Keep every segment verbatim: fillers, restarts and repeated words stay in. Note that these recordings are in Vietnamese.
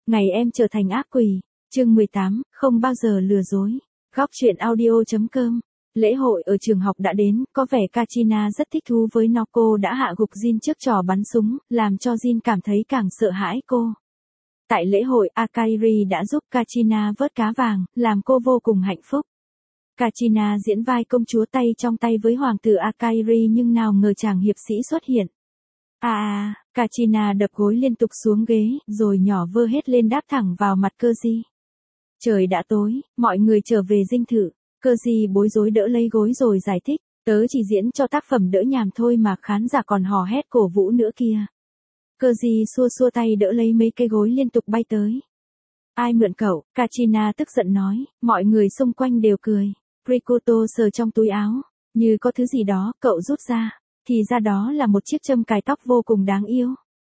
Ngày em trở thành ác quỷ, chương mười tám, không bao giờ lừa dối. Góc truyện audio.com. Lễ hội ở trường học đã đến, có vẻ Kachina rất thích thú với nó. Cô đã hạ gục Jin trước trò bắn súng, làm cho Jin cảm thấy càng sợ hãi cô. Tại lễ hội, Akairi đã giúp Kachina vớt cá vàng, làm cô vô cùng hạnh phúc. Kachina diễn vai công chúa tay trong tay với hoàng tử Akairi, nhưng nào ngờ chàng hiệp sĩ xuất hiện. À à, Kachina đập gối liên tục xuống ghế, rồi nhỏ vơ hết lên đáp thẳng vào mặt Koji. Trời đã tối, mọi người trở về dinh thự. Koji bối rối đỡ lấy gối rồi giải thích, tớ chỉ diễn cho tác phẩm đỡ nhàm thôi mà khán giả còn hò hét cổ vũ nữa kia. Koji xua xua tay đỡ lấy mấy cây gối liên tục bay tới. Ai mượn cậu? Kachina tức giận nói, mọi người xung quanh đều cười. Rikuto sờ trong túi áo, như có thứ gì đó, cậu rút ra. Thì ra đó là một chiếc châm cài tóc vô cùng đáng yêu.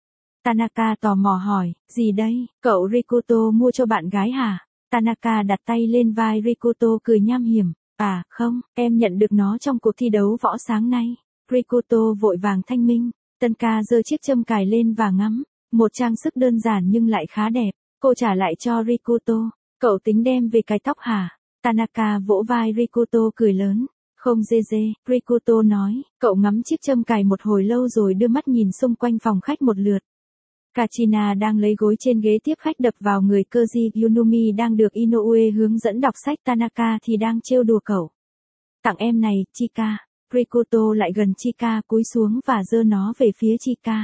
Tanaka tò mò hỏi, gì đây, cậu Rikuto mua cho bạn gái hả? Tanaka đặt tay lên vai Rikuto cười nham hiểm, à, không, em nhận được nó trong cuộc thi đấu võ sáng nay. Rikuto vội vàng thanh minh, Tanaka giơ chiếc châm cài lên và ngắm, một trang sức đơn giản nhưng lại khá đẹp, cô trả lại cho Rikuto, cậu tính đem về cài tóc hả? Tanaka vỗ vai Rikuto cười lớn. Không dê dê, Rikuto nói, cậu ngắm chiếc châm cài một hồi lâu rồi đưa mắt nhìn xung quanh phòng khách một lượt. Kachina đang lấy gối trên ghế tiếp khách đập vào người Koji. Yunumi đang được Inoue hướng dẫn đọc sách. Tanaka thì đang trêu đùa cậu. Tặng em này, Chika. Rikuto lại gần Chika cúi xuống và giơ nó về phía Chika.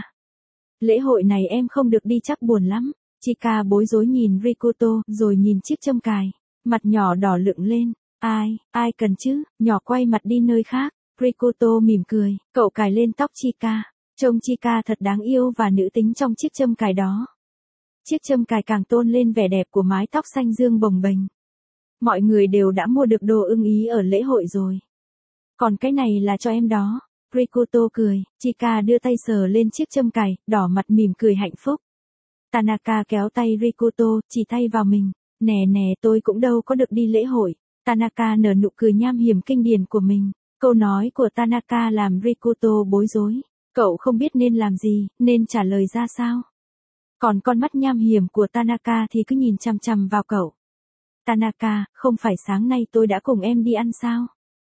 Lễ hội này em không được đi chắc buồn lắm. Chika bối rối nhìn Rikuto rồi nhìn chiếc châm cài. Mặt nhỏ đỏ lựng lên. Ai, ai cần chứ, nhỏ quay mặt đi nơi khác. Rikuto mỉm cười, cậu cài lên tóc Chika. Trông Chika thật đáng yêu và nữ tính trong chiếc châm cài đó. Chiếc châm cài càng tôn lên vẻ đẹp của mái tóc xanh dương bồng bềnh. Mọi người đều đã mua được đồ ưng ý ở lễ hội rồi. Còn cái này là cho em đó. Rikuto cười, Chika đưa tay sờ lên chiếc châm cài, đỏ mặt mỉm cười hạnh phúc. Tanaka kéo tay Rikuto, chỉ tay vào mình. Nè nè, tôi cũng đâu có được đi lễ hội. Tanaka nở nụ cười nham hiểm kinh điển của mình. Câu nói của Tanaka làm Rikuto bối rối. Cậu không biết nên làm gì, nên trả lời ra sao. Còn con mắt nham hiểm của Tanaka thì cứ nhìn chằm chằm vào cậu. Tanaka, không phải sáng nay tôi đã cùng em đi ăn sao?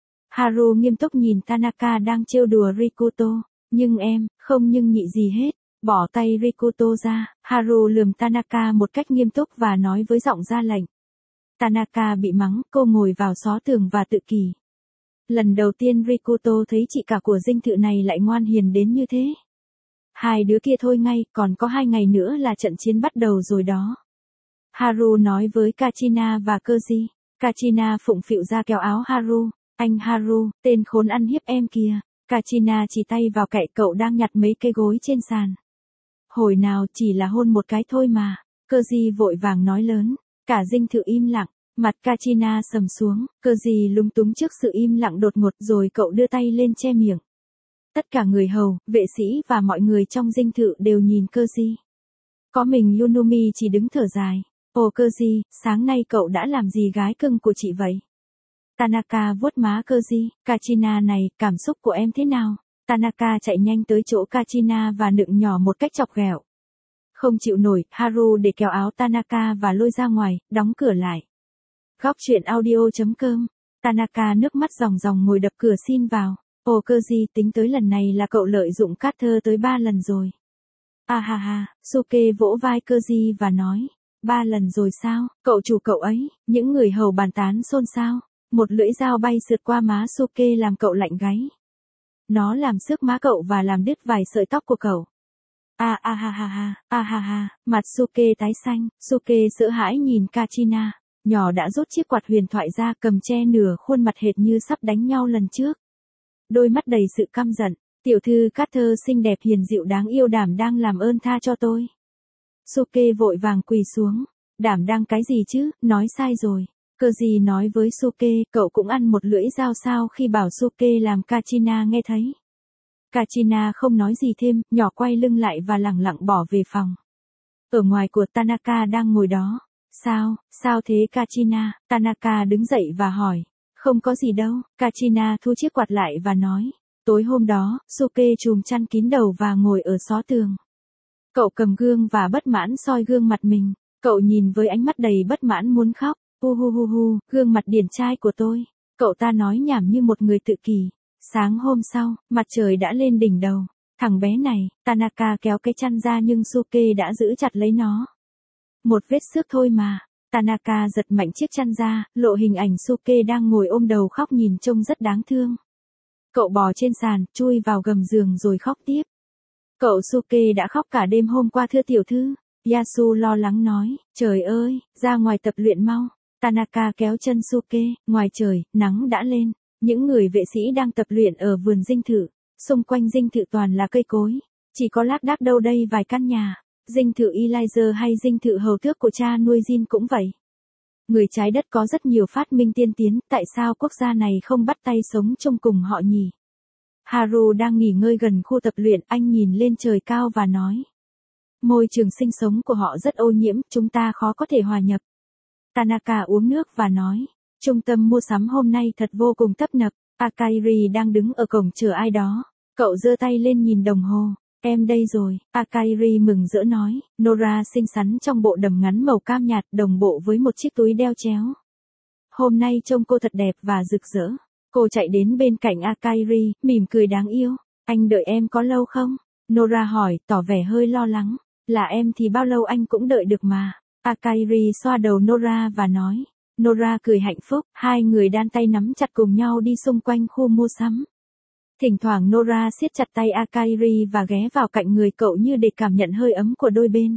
Haru nghiêm túc nhìn Tanaka đang trêu đùa Rikuto. Nhưng em, không nhưng nhị gì hết. Bỏ tay Rikuto ra, Haru lườm Tanaka một cách nghiêm túc và nói với giọng ra lệnh. Tanaka bị mắng, cô ngồi vào xó tường và tự kỷ. Lần đầu tiên Rikuto thấy chị cả của dinh thự này lại ngoan hiền đến như thế. Hai đứa kia thôi ngay, còn có hai ngày nữa là trận chiến bắt đầu rồi đó. Haru nói với Kachina và Koji. Kachina phụng phịu ra kéo áo Haru. Anh Haru, tên khốn ăn hiếp em kìa. Kachina chỉ tay vào kệ cậu đang nhặt mấy cây gối trên sàn. Hồi nào chỉ là hôn một cái thôi mà. Koji vội vàng nói lớn. Cả dinh thự im lặng, mặt Kachina sầm xuống, Koji lúng túng trước sự im lặng đột ngột rồi cậu đưa tay lên che miệng. Tất cả người hầu, vệ sĩ và mọi người trong dinh thự đều nhìn Koji. Có mình Yunumi chỉ đứng thở dài. Ồ Koji, sáng nay cậu đã làm gì gái cưng của chị vậy? Tanaka vuốt má Koji, Kachina này, cảm xúc của em thế nào? Tanaka chạy nhanh tới chỗ Kachina và nựng nhỏ một cách chọc ghẹo. Không chịu nổi, Haru để kéo áo Tanaka và lôi ra ngoài, đóng cửa lại. Góc truyện audio.com. Tanaka nước mắt ròng ròng ngồi đập cửa xin vào. Ồ Koji, tính tới lần này là cậu lợi dụng Carter tới ba lần rồi. À ha ha, Suke vỗ vai Koji và nói. Ba lần rồi sao, cậu chủ cậu ấy, những người hầu bàn tán xôn xao. Một lưỡi dao bay sượt qua má Suke làm cậu lạnh gáy. Nó làm xước má cậu và làm đứt vài sợi tóc của cậu. À à ha ha ha, à ha ha, mặt Suke tái xanh, Suke sợ hãi nhìn Kachina, nhỏ đã rút chiếc quạt huyền thoại ra cầm che nửa khuôn mặt hệt như sắp đánh nhau lần trước. Đôi mắt đầy sự căm giận, tiểu thư Carter xinh đẹp hiền dịu đáng yêu đảm đang làm ơn tha cho tôi. Suke vội vàng quỳ xuống, đảm đang cái gì chứ, nói sai rồi. Koji nói với Suke, cậu cũng ăn một lưỡi dao sao khi bảo Suke làm Kachina nghe thấy. Kachina không nói gì thêm, nhỏ quay lưng lại và lẳng lặng bỏ về phòng. Ở ngoài của Tanaka đang ngồi đó. Sao, sao thế Kachina? Tanaka đứng dậy và hỏi. Không có gì đâu, Kachina thu chiếc quạt lại và nói. Tối hôm đó, Suke chùm chăn kín đầu và ngồi ở xó tường. Cậu cầm gương và bất mãn soi gương mặt mình. Cậu nhìn với ánh mắt đầy bất mãn muốn khóc. Hu hu hu hu, gương mặt điển trai của tôi. Cậu ta nói nhảm như một người tự kỷ. Sáng hôm sau, mặt trời đã lên đỉnh đầu. Thằng bé này, Tanaka kéo cái chăn ra nhưng Suke đã giữ chặt lấy nó. Một vết xước thôi mà. Tanaka giật mạnh chiếc chăn ra, lộ hình ảnh Suke đang ngồi ôm đầu khóc nhìn trông rất đáng thương. Cậu bò trên sàn, chui vào gầm giường rồi khóc tiếp. Cậu Suke đã khóc cả đêm hôm qua thưa tiểu thư. Yasu lo lắng nói, trời ơi, ra ngoài tập luyện mau. Tanaka kéo chân Suke, ngoài trời, nắng đã lên. Những người vệ sĩ đang tập luyện ở vườn dinh thự. Xung quanh dinh thự toàn là cây cối. Chỉ có lác đác đâu đây vài căn nhà. Dinh thự Elijah hay dinh thự hầu tước của cha nuôi Jin cũng vậy. Người trái đất có rất nhiều phát minh tiên tiến, tại sao quốc gia này không bắt tay sống chung cùng họ nhỉ? Haru đang nghỉ ngơi gần khu tập luyện, anh nhìn lên trời cao và nói. Môi trường sinh sống của họ rất ô nhiễm, chúng ta khó có thể hòa nhập. Tanaka uống nước và nói. Trung tâm mua sắm hôm nay thật vô cùng tấp nập. Akairi đang đứng ở cổng chờ ai đó. Cậu giơ tay lên nhìn đồng hồ. Em đây rồi, Akairi mừng rỡ nói. Nora xinh xắn trong bộ đầm ngắn màu cam nhạt đồng bộ với một chiếc túi đeo chéo. Hôm nay trông cô thật đẹp và rực rỡ. Cô chạy đến bên cạnh Akairi, mỉm cười đáng yêu. Anh đợi em có lâu không? Nora hỏi, tỏ vẻ hơi lo lắng. Là em thì bao lâu anh cũng đợi được mà. Akairi xoa đầu Nora và nói. Nora cười hạnh phúc, hai người đan tay nắm chặt cùng nhau đi xung quanh khu mua sắm. Thỉnh thoảng Nora siết chặt tay Akairi và ghé vào cạnh người cậu như để cảm nhận hơi ấm của đôi bên.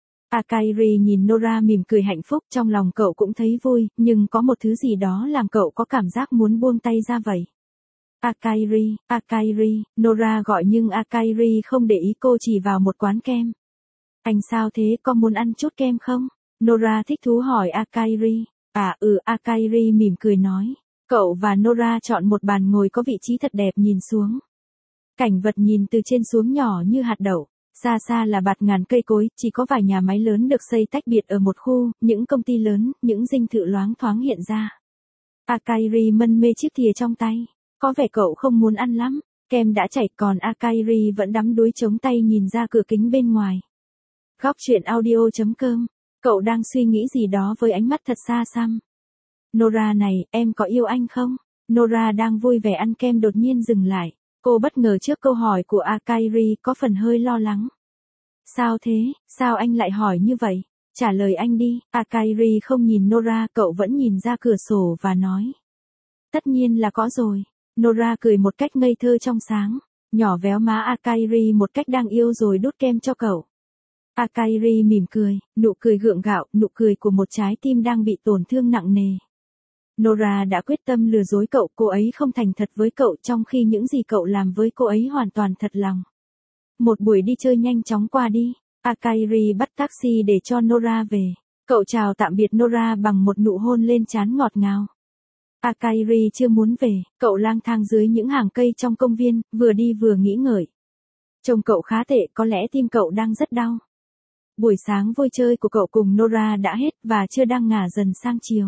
Akairi nhìn Nora mỉm cười hạnh phúc, trong lòng cậu cũng thấy vui, nhưng có một thứ gì đó làm cậu có cảm giác muốn buông tay ra vậy. Akairi, Akairi, Nora gọi nhưng Akairi không để ý, cô chỉ vào một quán kem. Anh sao thế, có muốn ăn chút kem không? Nora thích thú hỏi Akairi. À ừ, Akairi mỉm cười nói. Cậu và Nora chọn một bàn ngồi có vị trí thật đẹp nhìn xuống. Cảnh vật nhìn từ trên xuống nhỏ như hạt đậu. Xa xa là bạt ngàn cây cối, chỉ có vài nhà máy lớn được xây tách biệt ở một khu, những công ty lớn, những dinh thự loáng thoáng hiện ra. Akairi mân mê chiếc thìa trong tay. Có vẻ cậu không muốn ăn lắm. Kem đã chảy còn Akairi vẫn đắm đuối chống tay nhìn ra cửa kính bên ngoài. Góc truyện audio chấm com. Cậu đang suy nghĩ gì đó với ánh mắt thật xa xăm. Nora này, em có yêu anh không? Nora đang vui vẻ ăn kem đột nhiên dừng lại. Cô bất ngờ trước câu hỏi của Akairi, có phần hơi lo lắng. Sao thế, sao anh lại hỏi như vậy? Trả lời anh đi. Akairi không nhìn Nora, cậu vẫn nhìn ra cửa sổ và nói. Tất nhiên là có rồi. Nora cười một cách ngây thơ trong sáng. Nhỏ véo má Akairi một cách đáng yêu rồi đút kem cho cậu. Akairi mỉm cười, nụ cười gượng gạo, nụ cười của một trái tim đang bị tổn thương nặng nề. Nora đã quyết tâm lừa dối cậu, cô ấy không thành thật với cậu trong khi những gì cậu làm với cô ấy hoàn toàn thật lòng. Một buổi đi chơi nhanh chóng qua đi, Akairi bắt taxi để cho Nora về. Cậu chào tạm biệt Nora bằng một nụ hôn lên trán ngọt ngào. Akairi chưa muốn về, cậu lang thang dưới những hàng cây trong công viên, vừa đi vừa nghĩ ngợi. Trông cậu khá tệ, có lẽ tim cậu đang rất đau. Buổi sáng vui chơi của cậu cùng Nora đã hết và trưa đang ngả dần sang chiều.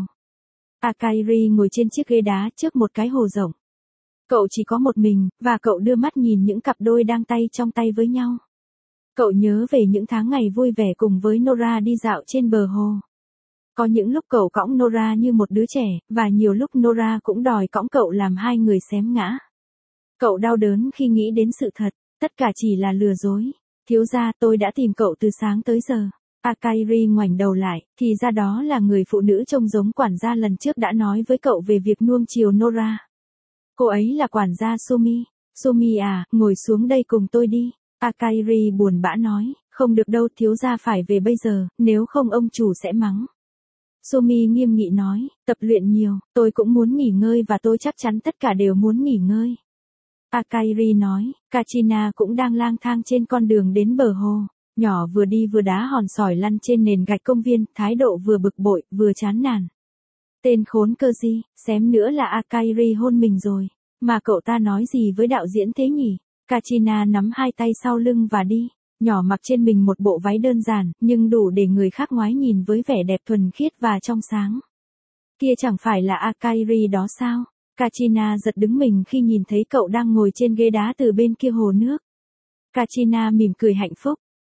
Akairi ngồi trên chiếc ghế đá trước một cái hồ rộng. Cậu chỉ có một mình, và cậu đưa mắt nhìn những cặp đôi đang tay trong tay với nhau. Cậu nhớ về những tháng ngày vui vẻ cùng với Nora đi dạo trên bờ hồ. Có những lúc cậu cõng Nora như một đứa trẻ, và nhiều lúc Nora cũng đòi cõng cậu làm hai người xém ngã. Cậu đau đớn khi nghĩ đến sự thật, tất cả chỉ là lừa dối. Thiếu gia, tôi đã tìm cậu từ sáng tới giờ. Akairi ngoảnh đầu lại, thì ra đó là người phụ nữ trông giống quản gia lần trước đã nói với cậu về việc nuông chiều Nora. Cô ấy là quản gia Sumi. Sumi à, ngồi xuống đây cùng tôi đi. Akairi buồn bã nói, không được đâu, thiếu gia phải về bây giờ, nếu không ông chủ sẽ mắng. Sumi nghiêm nghị nói, tập luyện nhiều, tôi cũng muốn nghỉ ngơi và tôi chắc chắn tất cả đều muốn nghỉ ngơi. Akairi nói, Kachina cũng đang lang thang trên con đường đến bờ hồ. Nhỏ vừa đi vừa đá hòn sỏi lăn trên nền gạch công viên, thái độ vừa bực bội, vừa chán nản. Tên khốn cơ gì, xém nữa là Akairi hôn mình rồi. Mà cậu ta nói gì với đạo diễn thế nhỉ? Kachina nắm hai tay sau lưng và đi. Nhỏ mặc trên mình một bộ váy đơn giản, nhưng đủ để người khác ngoái nhìn với vẻ đẹp thuần khiết và trong sáng. Kia chẳng phải là Akairi đó sao? Kachina giật đứng mình khi nhìn thấy cậu đang ngồi trên ghế đá từ bên kia hồ nước. Kachina mỉm cười hạnh phúc.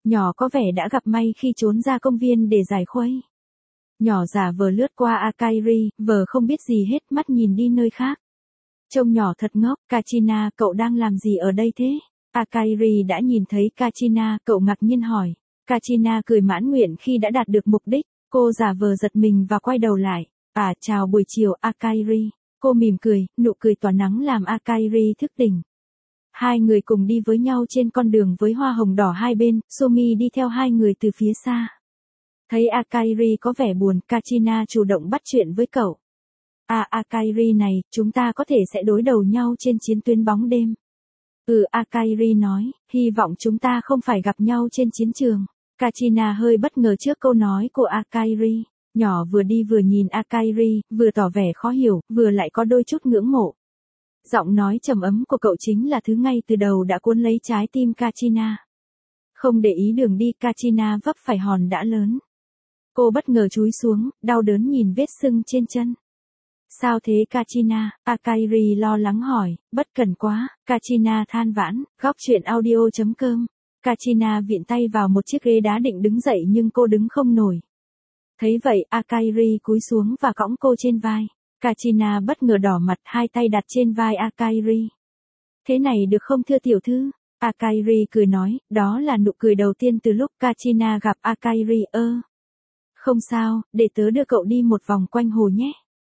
Nhỏ có vẻ đã gặp may khi trốn ra công viên để giải khuây. Nhỏ giả vờ lướt qua Akairi, vờ không biết gì hết, mắt nhìn đi nơi khác. Trông nhỏ thật ngốc. Kachina, cậu đang làm gì ở đây thế? Akairi đã nhìn thấy Kachina, cậu ngạc nhiên hỏi. Kachina cười mãn nguyện khi đã đạt được mục đích. Cô giả vờ giật mình và quay đầu lại. À, chào buổi chiều Akairi. Cô mỉm cười, nụ cười tỏa nắng làm Akairi thức tỉnh. Hai người cùng đi với nhau trên con đường với hoa hồng đỏ hai bên, Sumi đi theo hai người từ phía xa. Thấy Akairi có vẻ buồn, Kachina chủ động bắt chuyện với cậu. À, Akairi này, chúng ta có thể sẽ đối đầu nhau trên chiến tuyến bóng đêm. Ừ, Akairi nói, hy vọng chúng ta không phải gặp nhau trên chiến trường. Kachina hơi bất ngờ trước câu nói của Akairi. Nhỏ vừa đi vừa nhìn Akairi, vừa tỏ vẻ khó hiểu, vừa lại có đôi chút ngưỡng mộ. Giọng nói trầm ấm của cậu chính là thứ ngay từ đầu đã cuốn lấy trái tim Kachina. Không để ý đường đi, Kachina vấp phải hòn đá lớn. Cô bất ngờ chúi xuống, đau đớn nhìn vết sưng trên chân. Sao thế Kachina? Akairi lo lắng hỏi. Bất cẩn quá, Kachina than vãn. Góc truyện audio chấm com. Kachina vịn tay vào một chiếc ghế đá định đứng dậy nhưng cô đứng không nổi. Thấy vậy, Akairi cúi xuống và cõng cô trên vai. Kachina bất ngờ đỏ mặt, hai tay đặt trên vai Akairi. Thế này được không thưa tiểu thư? Akairi cười nói, đó là nụ cười đầu tiên từ lúc Kachina gặp Akairi. Ơ. Không sao, để tớ đưa cậu đi một vòng quanh hồ nhé.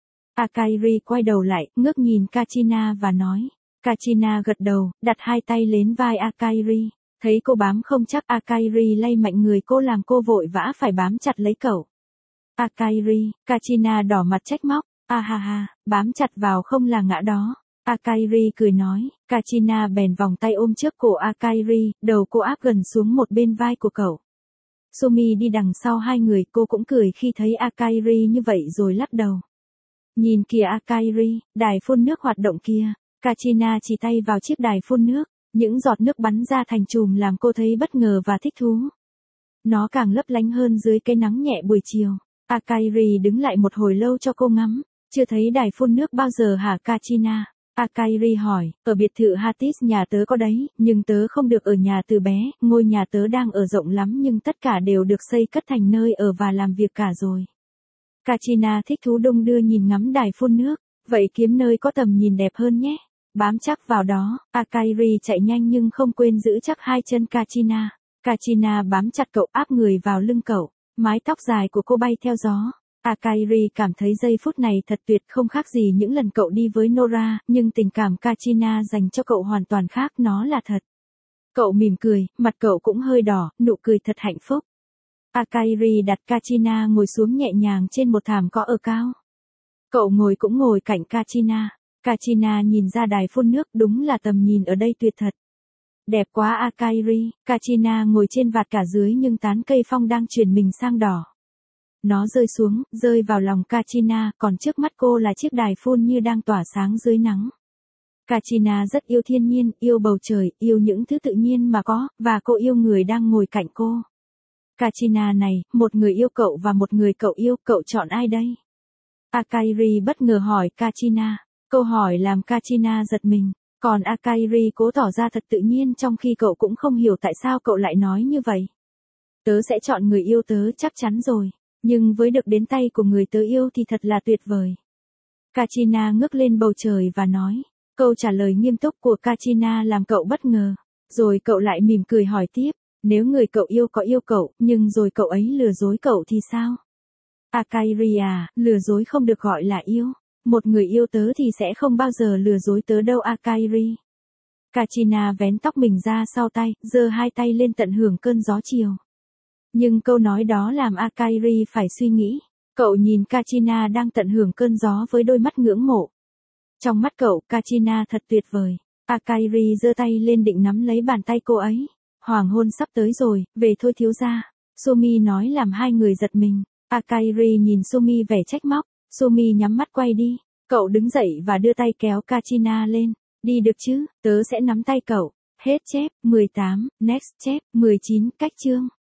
Akairi quay đầu lại, ngước nhìn Kachina và nói. Kachina gật đầu, đặt hai tay lên vai Akairi. Thấy cô bám không chắc, Akairi lay mạnh người cô làm cô vội vã phải bám chặt lấy cậu. Akairi, Kachina đỏ mặt trách móc. À ha ha, bám chặt vào không là ngã đó. Akairi cười nói. Kachina bèn vòng tay ôm trước cổ Akairi, đầu cô áp gần xuống một bên vai của cậu. Sumi đi đằng sau hai người, cô cũng cười khi thấy Akairi như vậy rồi lắc đầu. Nhìn kìa Akairi, đài phun nước hoạt động kia. Kachina chỉ tay vào chiếc đài phun nước. Những giọt nước bắn ra thành chùm làm cô thấy bất ngờ và thích thú. Nó càng lấp lánh hơn dưới cái nắng nhẹ buổi chiều. Akairi đứng lại một hồi lâu cho cô ngắm. Chưa thấy đài phun nước bao giờ hả Kachina? Akairi hỏi, ở biệt thự Hatis nhà tớ có đấy, nhưng tớ không được ở nhà từ bé, ngôi nhà tớ đang ở rộng lắm nhưng tất cả đều được xây cất thành nơi ở và làm việc cả rồi. Kachina thích thú đung đưa nhìn ngắm đài phun nước, vậy kiếm nơi có tầm nhìn đẹp hơn nhé. Bám chắc vào đó, Akairi chạy nhanh nhưng không quên giữ chắc hai chân Kachina. Kachina bám chặt cậu, áp người vào lưng cậu, mái tóc dài của cô bay theo gió. Akairi cảm thấy giây phút này thật tuyệt, không khác gì những lần cậu đi với Nora, nhưng tình cảm Kachina dành cho cậu hoàn toàn khác, nó là thật. Cậu mỉm cười, mặt cậu cũng hơi đỏ, nụ cười thật hạnh phúc. Akairi đặt Kachina ngồi xuống nhẹ nhàng trên một thảm cỏ ở cao. Cậu ngồi cũng ngồi cạnh Kachina. Kachina nhìn ra đài phun nước, đúng là tầm nhìn ở đây tuyệt thật. Đẹp quá Akairi. Kachina ngồi trên vạt cả dưới nhưng tán cây phong đang chuyển mình sang đỏ. Nó rơi xuống, rơi vào lòng Kachina, còn trước mắt cô là chiếc đài phun như đang tỏa sáng dưới nắng. Kachina rất yêu thiên nhiên, yêu bầu trời, yêu những thứ tự nhiên mà có, và cô yêu người đang ngồi cạnh cô. Kachina này, một người yêu cậu và một người cậu yêu, cậu chọn ai đây? Akairi bất ngờ hỏi Kachina. Câu hỏi làm Kachina giật mình, còn Akairi cố tỏ ra thật tự nhiên trong khi cậu cũng không hiểu tại sao cậu lại nói như vậy. Tớ sẽ chọn người yêu tớ chắc chắn rồi, nhưng với được đến tay của người tớ yêu thì thật là tuyệt vời. Kachina ngước lên bầu trời và nói, câu trả lời nghiêm túc của Kachina làm cậu bất ngờ, rồi cậu lại mỉm cười hỏi tiếp, nếu người cậu yêu có yêu cậu, nhưng rồi cậu ấy lừa dối cậu thì sao? Akairi à, lừa dối không được gọi là yêu. Một người yêu tớ thì sẽ không bao giờ lừa dối tớ đâu Akairi. Kachina vén tóc mình ra sau tay, giơ hai tay lên tận hưởng cơn gió chiều. Nhưng câu nói đó làm Akairi phải suy nghĩ. Cậu nhìn Kachina đang tận hưởng cơn gió với đôi mắt ngưỡng mộ. Trong mắt cậu, Kachina thật tuyệt vời. Akairi giơ tay lên định nắm lấy bàn tay cô ấy. Hoàng hôn sắp tới rồi, về thôi thiếu gia. Sumi nói làm hai người giật mình. Akairi nhìn Sumi vẻ trách móc. Sumi nhắm mắt quay đi. Cậu đứng dậy và đưa tay kéo Kachina lên. Đi được chứ, tớ sẽ nắm tay cậu. Hết chép, mười tám, next chép, mười chín, cách chương.